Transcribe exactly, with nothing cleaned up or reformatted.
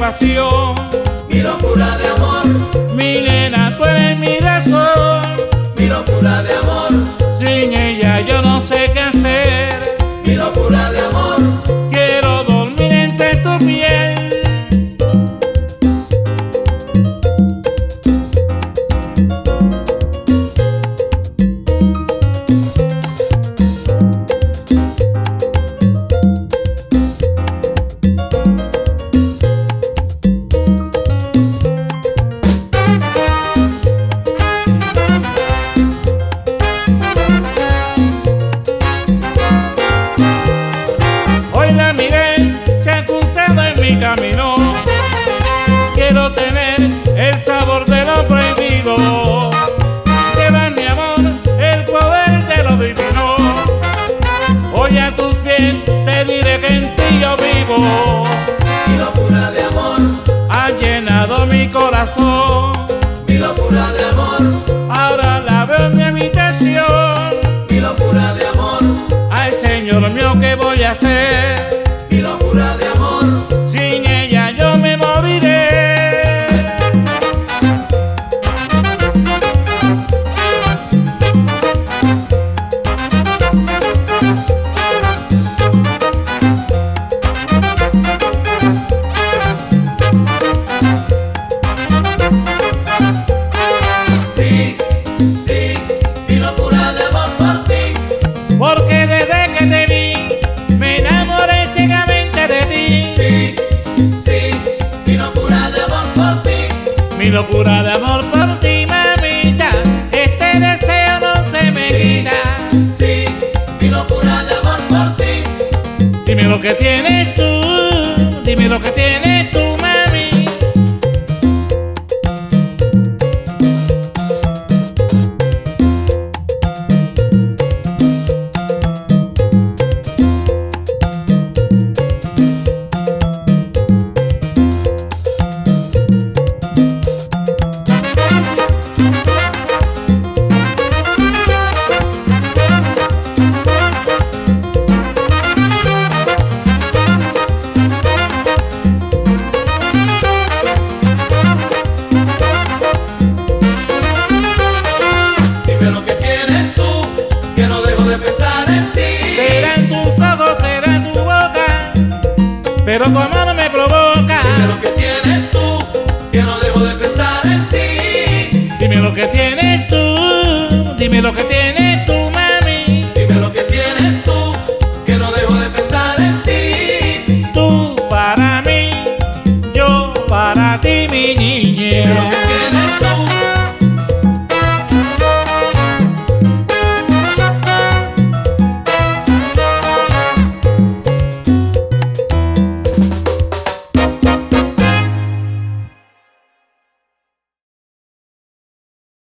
pasión, mi locura de amor, mi nena, tú eres mi razón, mi locura de amor, sin ella yo no sé qué hacer, mi locura de amor, quiero dormir entre tu piel. Hoy la miré, se ha cruzado en mi camino. Quiero tener el sabor de lo prohibido. Lleva mi amor el poder de lo divino. Hoy a tus pies te diré que en ti yo vivo. mi locura de amor, Ha llenado mi corazón. mi locura de amor, Ahora la veo en mi habitación. mi locura de amor, Ay, Señor mío, ¿qué voy a hacer? mi locura de amor, Sin ella yo me moriré. sí, sí, mi locura de amor por ti, Porque desde que te vi me enamoré ciegamente de ti. sí, sí, mi locura de amor por ti, Mi locura de amor por ti, mamita, este deseo no se me quita. sí, mi locura de amor por ti, Dime lo que tienes tú, dime lo que tienes tú, mami. dime lo que tienes tú, que no dejo de pensar en ti, Serán tus ojos, será tu boca, pero tu amor me provoca. dime lo que tienes tú, que no dejo de pensar en ti, Dime lo que tienes tú, dime lo que tienes